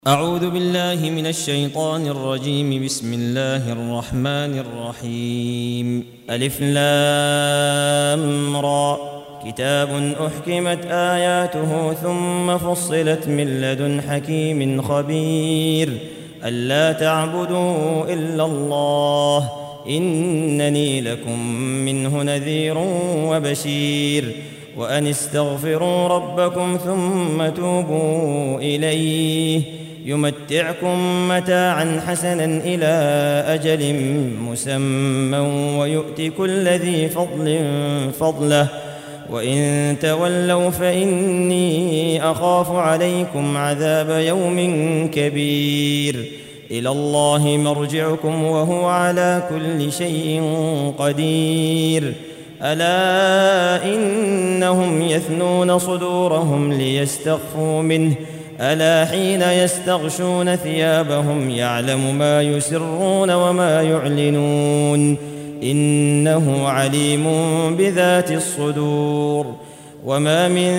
أعوذ بالله من الشيطان الرجيم. بسم الله الرحمن الرحيم. ألف لام را. كتاب أحكمت آياته ثم فصلت من لدن حكيم خبير. ألا تعبدوا إلا الله إنني لكم منه نذير وبشير. وأن استغفروا ربكم ثم توبوا إليه يمتعكم متاعا حسنا إلى أجل مسمى ويؤت كل ذي فضل فضله. وإن تولوا فإني أخاف عليكم عذاب يوم كبير. إلى الله مرجعكم وهو على كل شيء قدير. ألا إنهم يثنون صدورهم ليستخفوا منه ألا حين يستغشون ثيابهم يعلم ما يسرون وما يعلنون إنه عليم بذات الصدور. وما من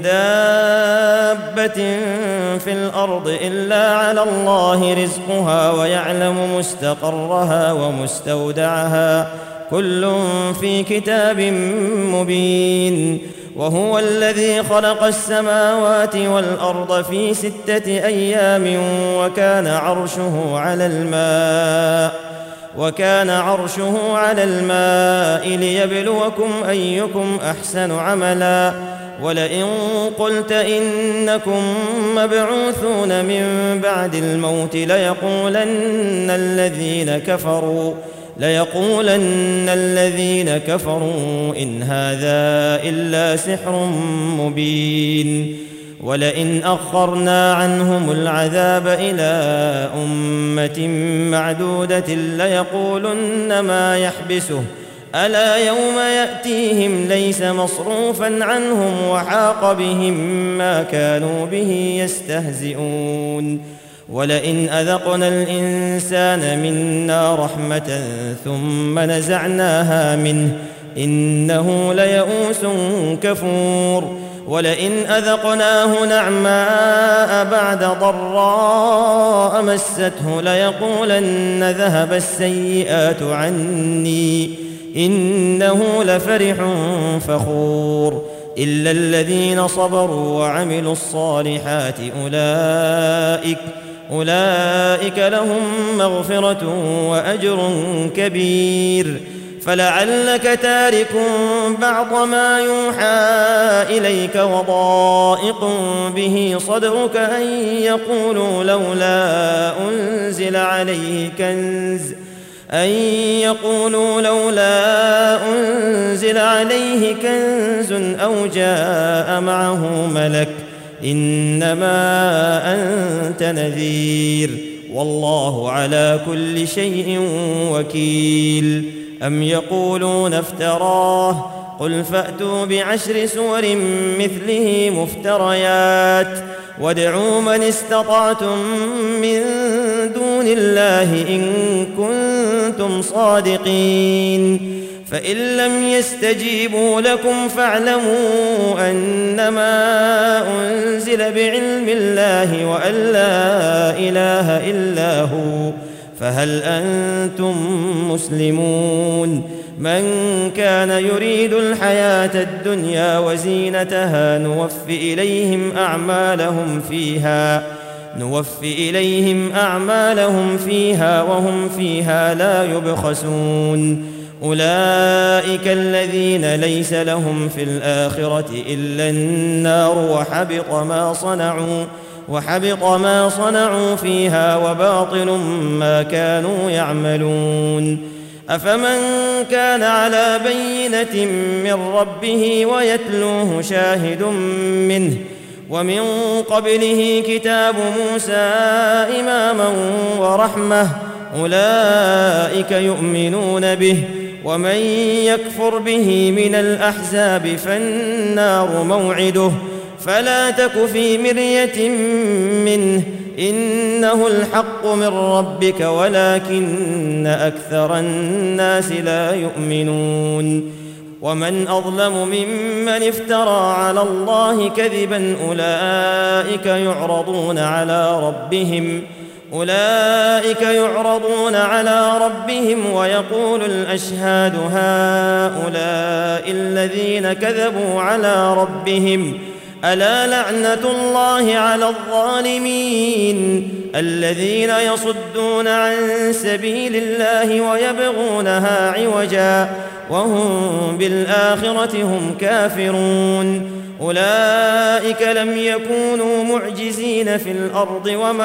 دابة في الأرض إلا على الله رزقها ويعلم مستقرها ومستودعها كل في كتاب مبين. وهو الذي خلق السماوات والأرض في 6 أيام وكان عرشه على الماء ليبلوكم أيكم أحسن عملا. ولئن قلت إنكم مبعوثون من بعد الموت ليقولن الذين كفروا إن هذا إلا سحر مبين. ولئن أخرنا عنهم العذاب إلى أمة معدودة ليقولن ما يحبسه ألا يوم يأتيهم ليس مصروفا عنهم وحاق بهم ما كانوا به يستهزئون. ولئن أذقنا الإنسان منا رحمة ثم نزعناها منه إنه ليئوس كفور. ولئن أذقناه نعماء بعد ضراء مسته ليقولن ذهب السيئات عنّي إنه لفرح فخور. إلا الذين صبروا وعملوا الصالحات أولئك لهم مغفرة وأجر كبير. فلعلك تارك بعض ما يوحى إليك وضائق به صدرك أن يقولوا لولا أنزل عليه كنز أو جاء معه ملك إنما أنت نذير والله على كل شيء وكيل. أم يقولون افتراه قل فأتوا ب10 سور مثله مفتريات وادعوا من استطعتم من دون الله إن كنتم صادقين. فإن لم يستجيبوا لكم فاعلموا أنما أنزل بعلم الله وأن لا إله إلا هو فهل أنتم مسلمون. من كان يريد الحياة الدنيا وزينتها نوفي إليهم أعمالهم فيها وهم فيها لا يبخسون. أولئك الذين ليس لهم في الآخرة إلا النار وحبط ما صنعوا فيها وباطل ما كانوا يعملون. أفمن كان على بينة من ربه ويتلوه شاهد منه ومن قبله كتاب موسى إماما ورحمة أولئك يؤمنون به. ومن يكفر به من الأحزاب فالنار موعده فلا تك في مرية منه إنه الحق من ربك ولكن أكثر الناس لا يؤمنون. ومن أظلم ممن افترى على الله كذبا أولئك يعرضون على ربهم ويقول الأشهاد هؤلاء الذين كذبوا على ربهم ألا لعنة الله على الظالمين الذين يصدون عن سبيل الله ويبغونها عوجا وهم بالآخرة هم كافرون أولئك لم يكونوا معجزين في الأرض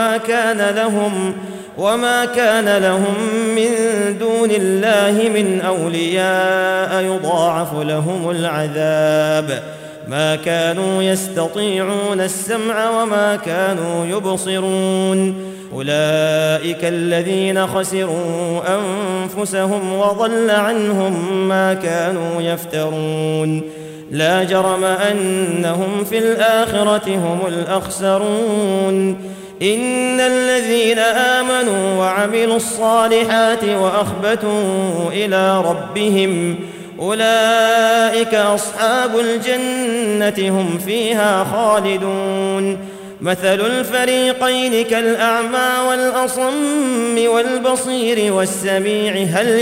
وما كان لهم من دون الله من أولياء يضاعف لهم العذاب ما كانوا يستطيعون السمع وما كانوا يبصرون أولئك الذين خسروا أنفسهم وضل عنهم ما كانوا يفترون لا جرم أنهم في الآخرة هم الأخسرون إن الذين آمنوا وعملوا الصالحات وأخبتوا إلى ربهم أولئك أصحاب الجنة هم فيها خالدون مثل الفريقين كالأعمى والأصم والبصير والسميع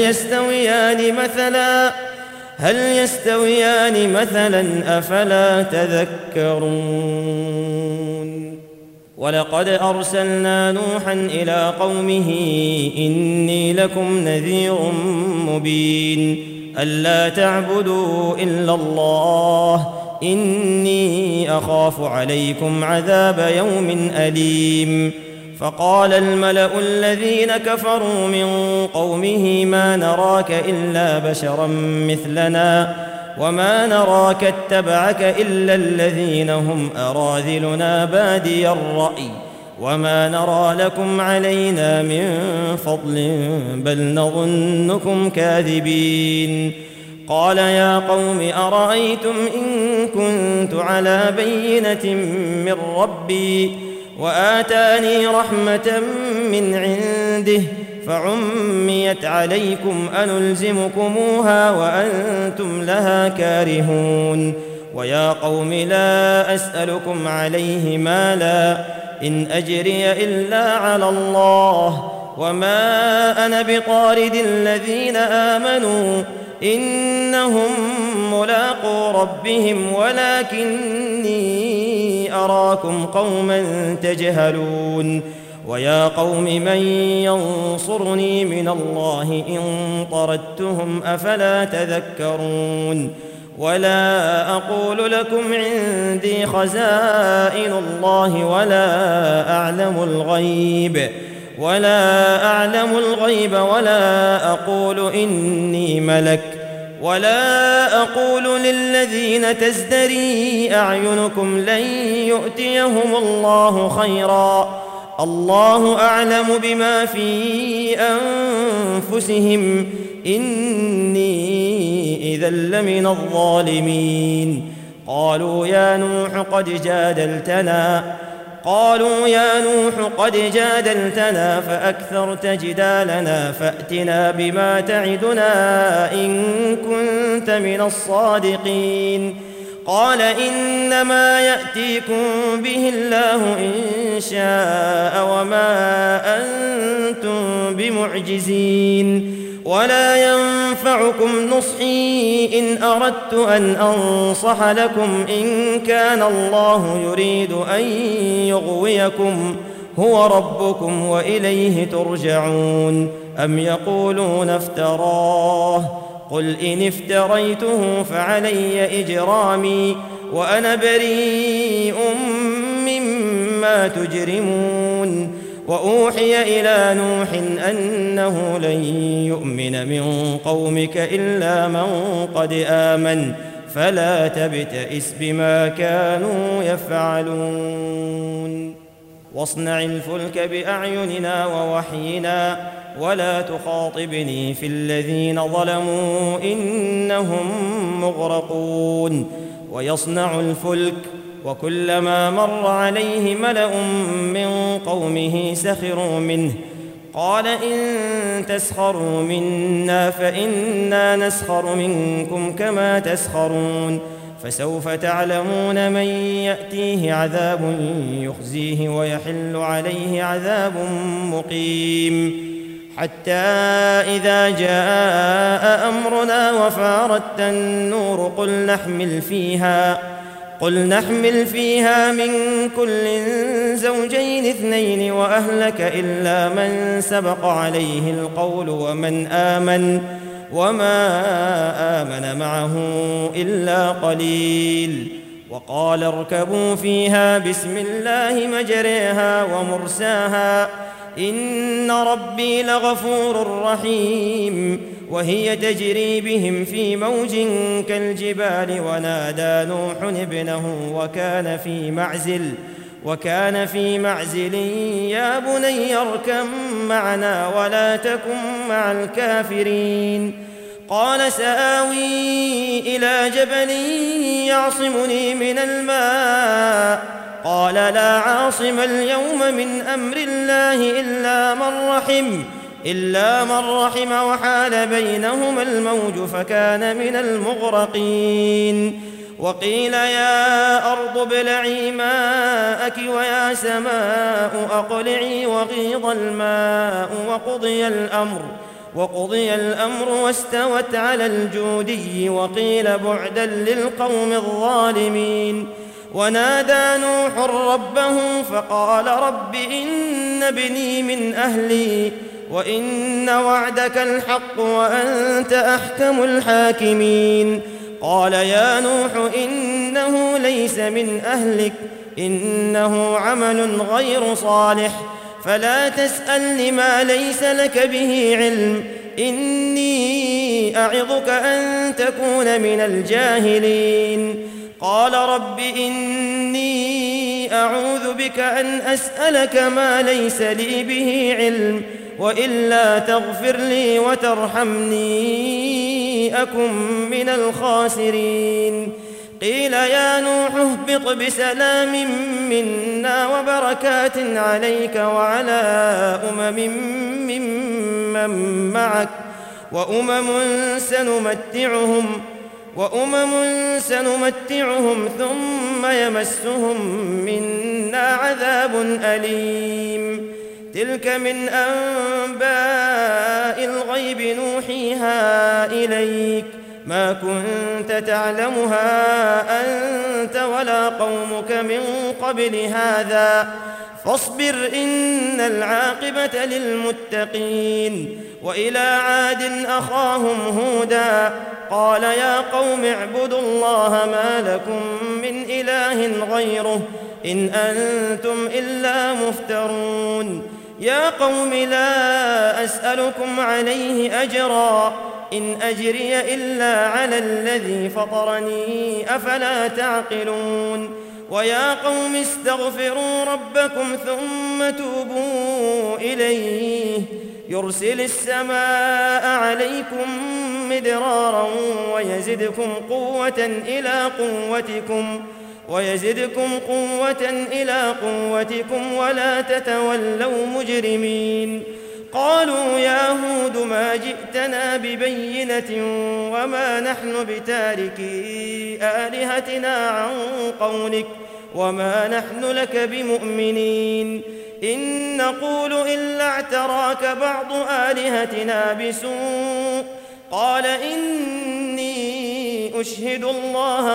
هل يستويان مثلا أفلا تذكرون ولقد أرسلنا نوحا إلى قومه إني لكم نذير مبين ألا تعبدوا إلا الله إني أخاف عليكم عذاب يوم أليم فقال الملأ الذين كفروا من قومه ما نراك إلا بشرا مثلنا وما نراك اتبعك إلا الذين هم أراذلنا بادي الرأي وما نرى لكم علينا من فضل بل نظنكم كاذبين قال يا قوم أرأيتم إن كنت على بينة من ربي وآتاني رحمة من عنده فعميت عليكم أنلزمكموها وأنتم لها كارهون ويا قوم لا أسألكم عليه مالا إن أجري إلا على الله وما أنا بطارد الذين آمنوا إنهم ملاقو ربهم ولكني أراكم قوما تجهلون ويا قوم من ينصرني من الله إن طردتهم أفلا تذكرون ولا أقول لكم عندي خزائن الله ولا أعلم الغيب ولا أقول إني ملك ولا أقول للذين تزدري أعينكم لن يؤتيهم الله خيرا الله أعلم بما في أنفسهم إني إذا لمن الظالمين قالوا يا نوح قد جادلتنا فأكثرت جدالنا فأتنا بما تعدنا إن كنت من الصادقين قال إنما يأتيكم به الله إن شاء وما أنتم بمعجزين ولا ينفعكم نصحي إن أردت أن أنصح لكم إن كان الله يريد أن يغويكم هو ربكم وإليه ترجعون أم يقولون افتراه قل إن افتريته فعلي إجرامي وأنا بريء مما تجرمون وأوحي إلى نوح أنه لن يؤمن من قومك إلا من قد آمن فلا تبتئس بما كانوا يفعلون واصنع الفلك بأعيننا ووحينا ولا تخاطبني في الذين ظلموا إنهم مغرقون ويصنع الفلك وكلما مر عليه ملأ من قومه سخروا منه قال إن تسخروا منا فإنا نسخر منكم كما تسخرون فسوف تعلمون من يأتيه عذاب يخزيه ويحل عليه عذاب مقيم حتى إذا جاء أمرنا وفارت النور قل نحمل فيها من كل زوجين اثنين وأهلك إلا من سبق عليه القول وما آمن معه إلا قليل وقال اركبوا فيها بسم الله مجريها ومرساها إن ربي لغفور رحيم وهي تجري بهم في موج كالجبال ونادى نوح ابنه وكان في معزل يا بني اركب معنا ولا تكن مع الكافرين قال سآوي إلى جبل يعصمني من الماء قال لا عاصم اليوم من أمر الله إلا من رحم وحال بينهما الموج فكان من المغرقين وقيل يا أرض ابلعي ماءك ويا سماء أقلعي وغيض الماء وقضي الأمر واستوت على الجودي وقيل بعدا للقوم الظالمين ونادى نوح ربه فقال رب إن ابني من أهلي وإن وعدك الحق وأنت أحكم الحاكمين قال يا نوح إنه ليس من أهلك إنه عمل غير صالح فلا تسأل لما ليس لك به علم إني أعظك أن تكون من الجاهلين قال رب إني أعوذ بك أن أسألك ما ليس لي به علم وإلا تغفر لي وترحمني أكن من الخاسرين قيل يا نوح اهبط بسلام منا وبركات عليك وعلى ممن معك وأمم سنمتعهم ثم يمسهم منا عذاب أليم تلك من أنباء الغيب نوحيها إليك ما كنت تعلمها أنت ولا قومك من قبل هذا فاصبر إن العاقبة للمتقين وإلى عاد أخاهم هودا قال يا قوم اعبدوا الله ما لكم من إله غيره إن أنتم إلا مفترون يا قوم لا أسألكم عليه أجرا إن أجري إلا على الذي فطرني أفلا تعقلون ويا قوم استغفروا ربكم ثم توبوا إليه يرسل السماء عليكم مدرارا ويزدكم قوة إلى قوتكم ولا تتولوا مجرمين قالوا يا هود ما جئتنا ببينة وما نحن بتاركي آلهتنا عن قولك وما نحن لك بمؤمنين إن نقول إلا اعتراك بعض آلهتنا بسوء قال إني أشهد الله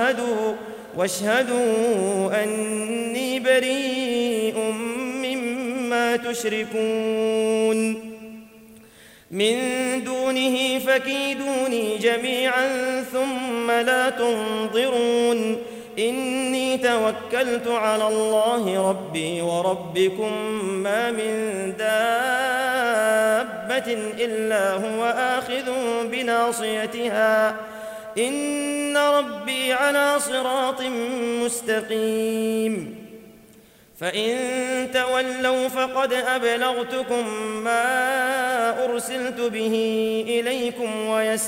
واشهدوا أني بريء مما تشركون من دونه فكيدوني جميعا ثم لا تنظرون إني توكلت على الله ربي وربكم ما من دابة إلا هو آخذ بناصيتها إن ربي على صراط مستقيم فإن تولوا فقد أبلغتكم ما أرسلت به إليكم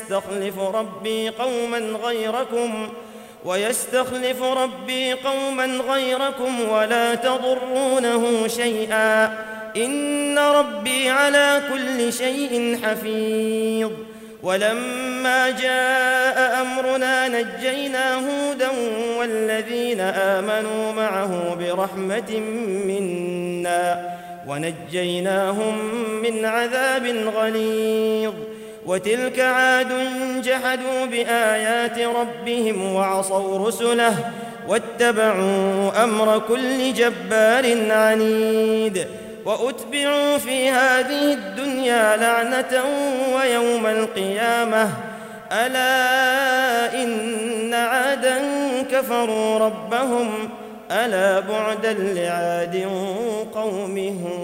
ويستخلف ربي قوما غيركم ولا تضرونه شيئا إن ربي على كل شيء حفيظ ولما جاء أمرنا نجينا هودا والذين آمنوا معه برحمة منا ونجيناهم من عذاب غليظ وتلك عاد جحدوا بآيات ربهم وعصوا رسله واتبعوا أمر كل جبار عنيد وأتبعوا في هذه الدنيا لعنة ويوم القيامة ألا إن عادا كفروا ربهم ألا بعدا لعاد قوم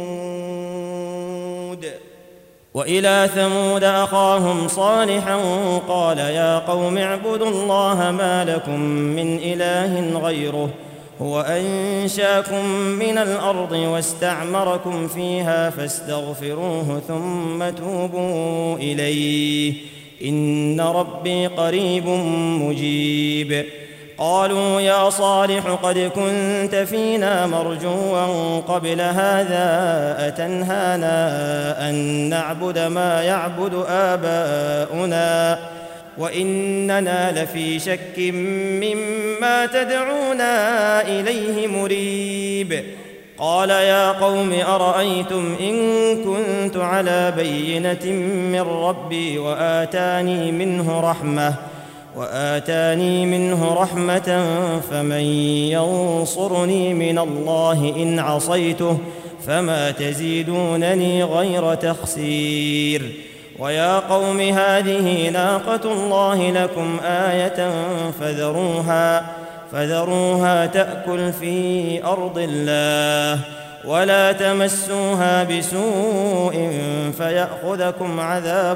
هود. وإلى ثمود أخاهم صالحا قال يا قوم اعبدوا الله ما لكم من إله غيره هو أنشاكم من الأرض واستعمركم فيها فاستغفروه ثم توبوا إليه إن ربي قريب مجيب. قالوا يا صالح قد كنت فينا مرجوا قبل هذا أتنهانا أن نعبد ما يعبد آباؤنا وإننا لفي شك مما تدعونا إليه مريب. قال يا قوم أرأيتم إن كنت على بينة من ربي وآتاني منه رحمة فمن ينصرني من الله إن عصيته فما تزيدونني غير تخسير. ويا قوم هذه ناقة الله لكم آية فذروها تأكل في أرض الله ولا تمسوها بسوء فيأخذكم عذاب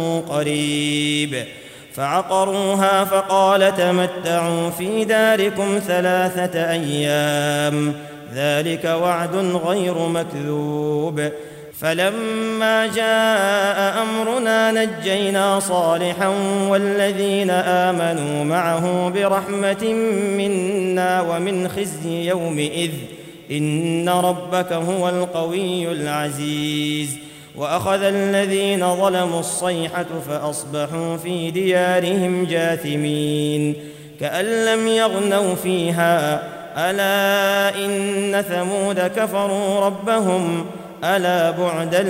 قريب. فعقروها فقال تمتعوا في داركم 3 أيام ذلك وعد غير مكذوب. فلما جاء أمرنا نجينا صالحا والذين آمنوا معه برحمة منا ومن خزي يومئذ إن ربك هو القوي العزيز. وأخذ الذين ظلموا الصيحة فأصبحوا في ديارهم جاثمين كأن لم يغنوا فيها ألا إن ثمود كفروا ربهم ألا بعدا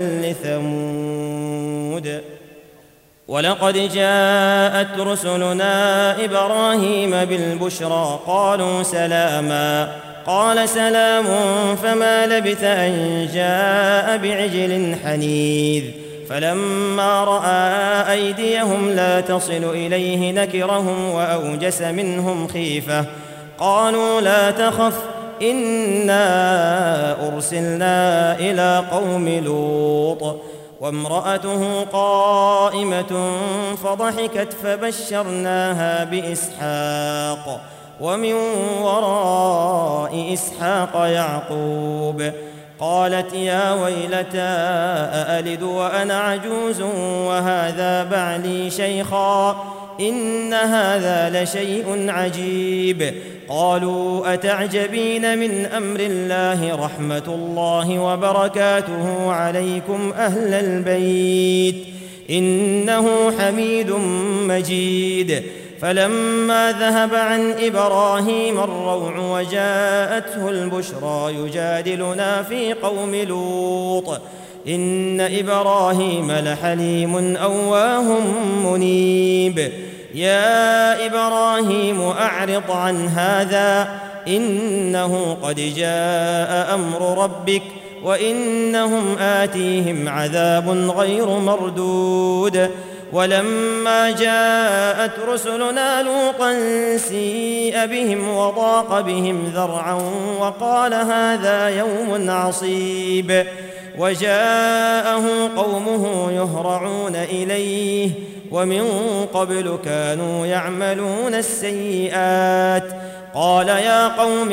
لثمود. ولقد جاءت رسلنا إبراهيم بالبشرى قالوا سلاما قال سلام فما لبث أن جاء بعجل حنيذ. فلما رأى أيديهم لا تصل إليه نكرهم وأوجس منهم خيفة قالوا لا تخف إنا أرسلنا إلى قوم لوط وامرأته قائمة فضحكت فبشرناها بإسحاق ومن وراء إسحاق يعقوب. قالت يا ويلتى أألد وأنا عجوز وهذا بعلي شيخا إن هذا لشيء عجيب. قالوا أتعجبين من أمر الله رحمة الله وبركاته عليكم أهل البيت إنه حميد مجيد. فلما ذهب عن إبراهيم الروع وجاءته البشرى يجادلنا في قوم لوط إن إبراهيم لحليم أواه منيب. يا إبراهيم أعرض عن هذا إنه قد جاء أمر ربك وإنهم آتيهم عذاب غير مردود. ولما جاءت رسلنا لوطا سيء بهم وضاق بهم ذرعا وقال هذا يوم عصيب. وجاءه قومه يهرعون إليه ومن قبل كانوا يعملون السيئات. قال يا قوم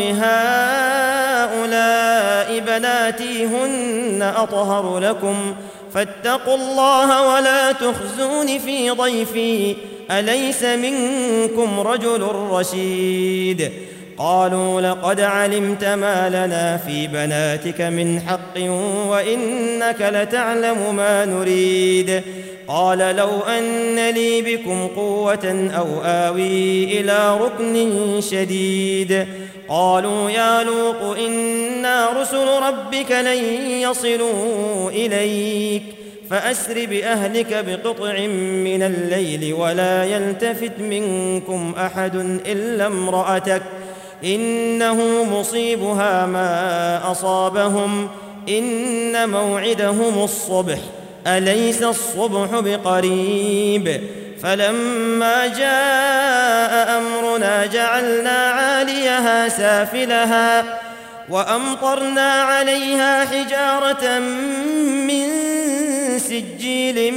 هؤلاء بناتي هن أطهر لكم فاتقوا الله ولا تخزون في ضيفي أليس منكم رجل رشيد. قالوا لقد علمت ما لنا في بناتك من حق وإنك لتعلم ما نريد. قال لو أن لي بكم قوة أو آوي إلى ركن شديد. قالوا يا لوط إنا رسل ربك لن يصلوا إليك فأسر بأهلك بقطع من الليل ولا يلتفت منكم أحد إلا امرأتك إنه مصيبها ما أصابهم إن موعدهم الصبح أليس الصبح بقريب. فلما جاء أمرنا جعلنا عاليها سافلها وأمطرنا عليها حجارة من سجيل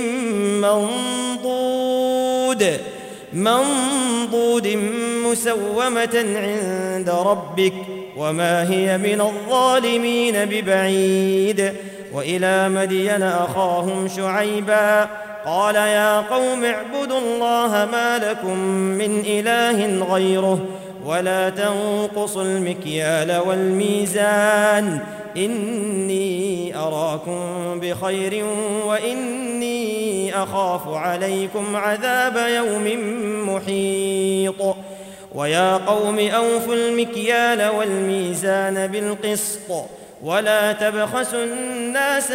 منضود مسومة عند ربك وما هي من الظالمين ببعيد. وإلى مدين أخاهم شعيبا قال يا قوم اعبدوا الله ما لكم من إله غيره ولا تنقصوا المكيال والميزان إني أراكم بخير وإني أخاف عليكم عذاب يوم محيط. ويا قوم أوفوا المكيال والميزان بالقسط ولا تبخسوا الناس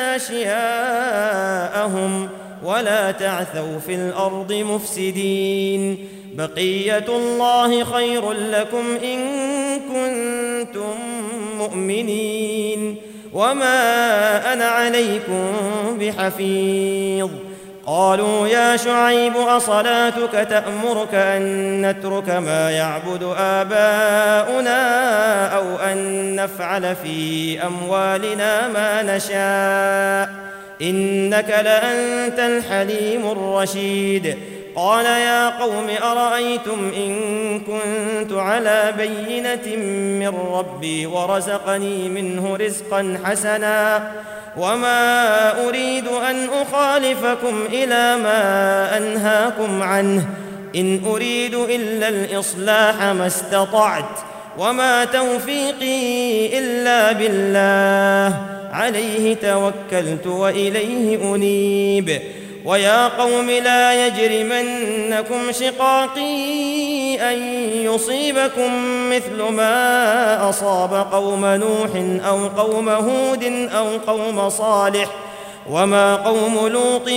أشياءهم ولا تعثوا في الأرض مفسدين. بقية الله خير لكم إن كنتم مؤمنين وما أنا عليكم بحفيظ. قالوا يا شعيب أصلاتك تأمرك أن نترك ما يعبد آباؤنا أو أن نفعل في أموالنا ما نشاء إنك لأنت الحليم الرشيد. قال يا قوم أرأيتم إن كنت على بينة من ربي ورزقني منه رزقا حسنا وما أريد أن أخالفكم إلى ما أنهاكم عنه إن أريد إلا الإصلاح ما استطعت وما توفيقي إلا بالله عليه توكلت وإليه أنيب. ويا قوم لا يجرمنكم شقاقي أن يصيبكم مثل ما أصاب قوم نوح أو قوم هود أو قوم صالح وما قوم لوط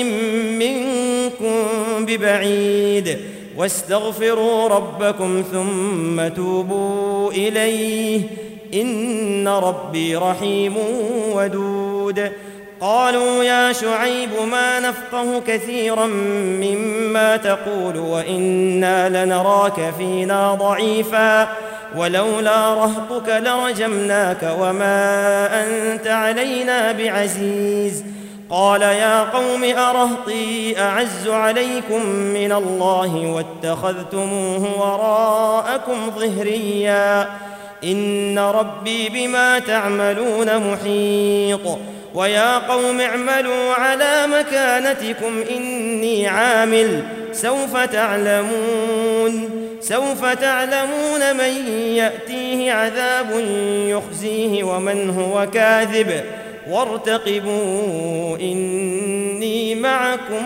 منكم ببعيد. واستغفروا ربكم ثم توبوا إليه إن ربي رحيم ودود. قالوا يا شعيب ما نفقه كثيرا مما تقول وإنا لنراك فينا ضعيفا ولولا رهطك لرجمناك وما أنت علينا بعزيز. قال يا قوم أرهطي أعز عليكم من الله واتخذتموه وراءكم ظهريا إن ربي بما تعملون محيط. ويا قوم اعملوا على مكانتكم إني عامل سوف تعلمون من يأتيه عذاب يخزيه ومن هو كاذب وارتقبوا إني معكم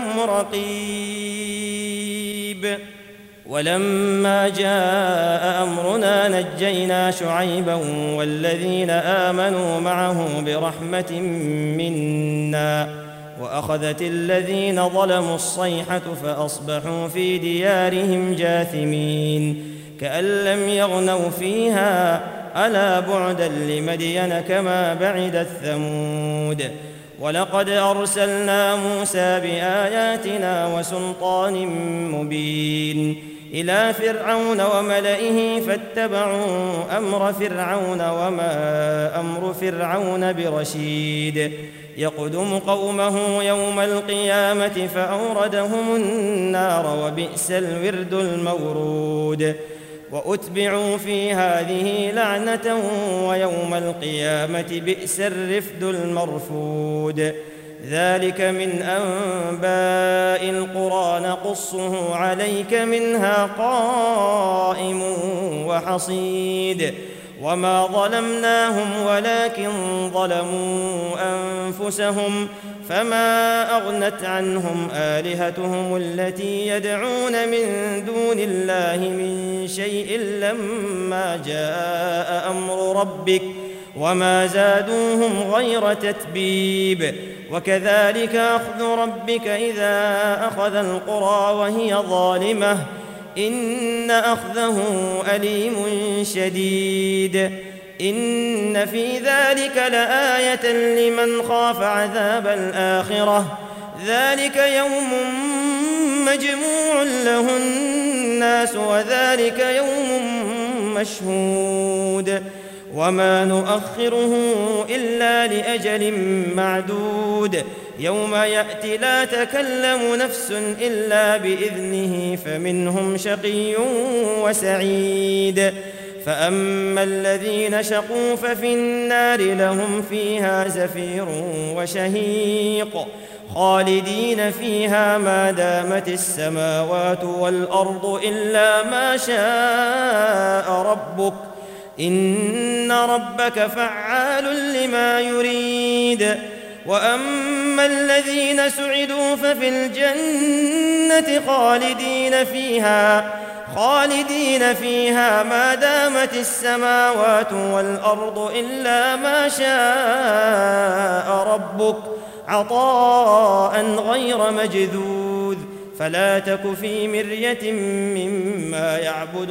رقيب. ولما جاء أمرنا نجينا شعيبا والذين آمنوا معه برحمة منا وأخذت الذين ظلموا الصيحة فأصبحوا في ديارهم جاثمين كأن لم يغنوا فيها ألا بعدا لمدين كما بعدت ثمود. ولقد أرسلنا موسى بآياتنا وسلطان مبين إلى فرعون وملئه فاتبعوا أمر فرعون وما أمر فرعون برشيد. يقدم قومه يوم القيامة فأوردهم النار وبئس الورد المورود. وأتبعوا في هذه لعنة ويوم القيامة بئس الرفد المرفود. ذلك من أنباء القرى نقصه عليك منها قائم وحصيد وما ظلمناهم ولكن ظلموا أنفسهم فما أغنت عنهم آلهتهم التي يدعون من دون الله من شيء لما جاء أمر ربك وما زادوهم غير تتبيب وكذلك أخذ ربك إذا أخذ القرى وهي ظالمة إن أخذه أليم شديد إن في ذلك لآية لمن خاف عذاب الآخرة ذلك يوم مجموع له الناس وذلك يوم مشهود وما نؤخره إلا لأجل معدود يوم يأتي لا تكلم نفس إلا بإذنه فمنهم شقي وسعيد فأما الذين شقوا ففي النار لهم فيها زفير وشهيق خالدين فيها ما دامت السماوات والأرض إلا ما شاء ربك إن ربك فعال لما يريد وأما الذين سعدوا ففي الجنة خالدين فيها ما دامت السماوات والأرض إلا ما شاء ربك عطاء ما مجذوذ فلا تك في مرية مما يعبد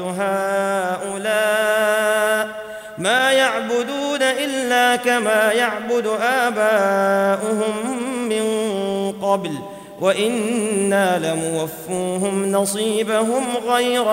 هؤلاء ما يعبدون إلا كما يعبد آباؤهم من قبل وإنا لموفوهم نصيبهم غير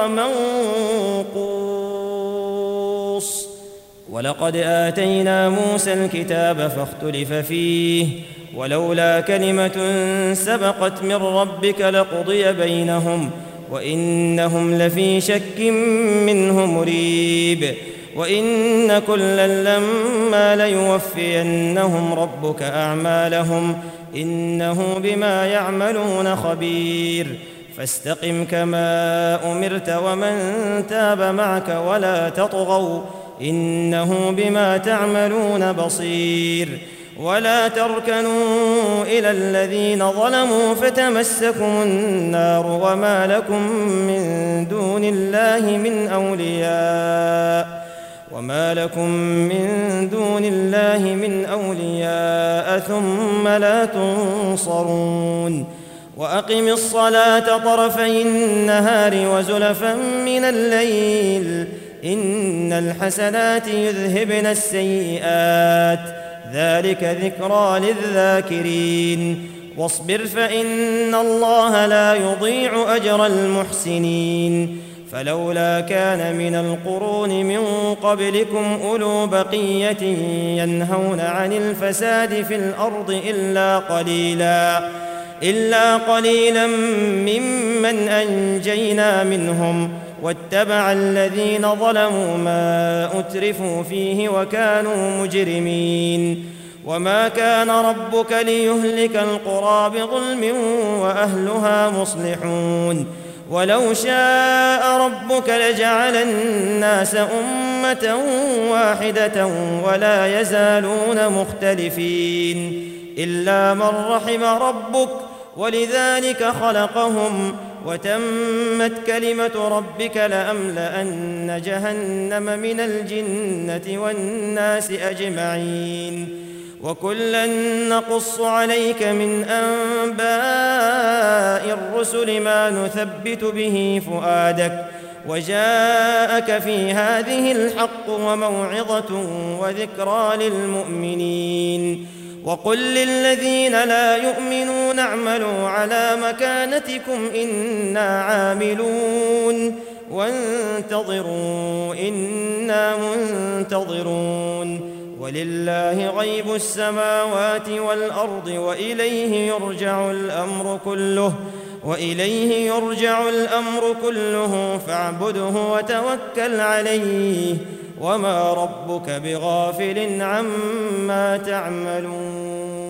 منقوص ولقد آتينا موسى الكتاب فاختلف فيه ولولا كلمة سبقت من ربك لقضي بينهم وإنهم لفي شك منه مريب وإن كلا لما ليوفينهم ربك أعمالهم إنه بما يعملون خبير فاستقم كما أمرت ومن تاب معك ولا تطغوا إنه بما تعملون بصير ولا تركنوا إلى الذين ظلموا فتمسكم النار وما لكم من دون الله من أولياء ثم لا تنصرون وأقم الصلاة طرفي النهار وزلفا من الليل إن الحسنات يذهبن السيئات ذلك ذكرى للذاكرين واصبر فإن الله لا يضيع أجر المحسنين فلولا كان من القرون من قبلكم أولو بقية ينهون عن الفساد في الأرض إلا قليلا ممن أنجينا منهم واتبع الذين ظلموا ما أترفوا فيه وكانوا مجرمين وما كان ربك ليهلك القرى بظلم وأهلها مصلحون ولو شاء ربك لجعل الناس أمة واحدة ولا يزالون مختلفين إلا من رحم ربك ولذلك خلقهم وتمت كلمة ربك لأملأن جهنم من الجنة والناس أجمعين وكلا نقص عليك من أنباء الرسل ما نثبت به فؤادك وجاءك في هذه الحق وموعظة وذكرى للمؤمنين وقل للذين لا يؤمنون اعملوا على مكانتكم إنا عاملون وانتظروا إنا منتظرون ولله غيب السماوات والأرض وإليه يرجع الأمر كله فاعبده وتوكل عليه وما ربك بغافل عما تعملون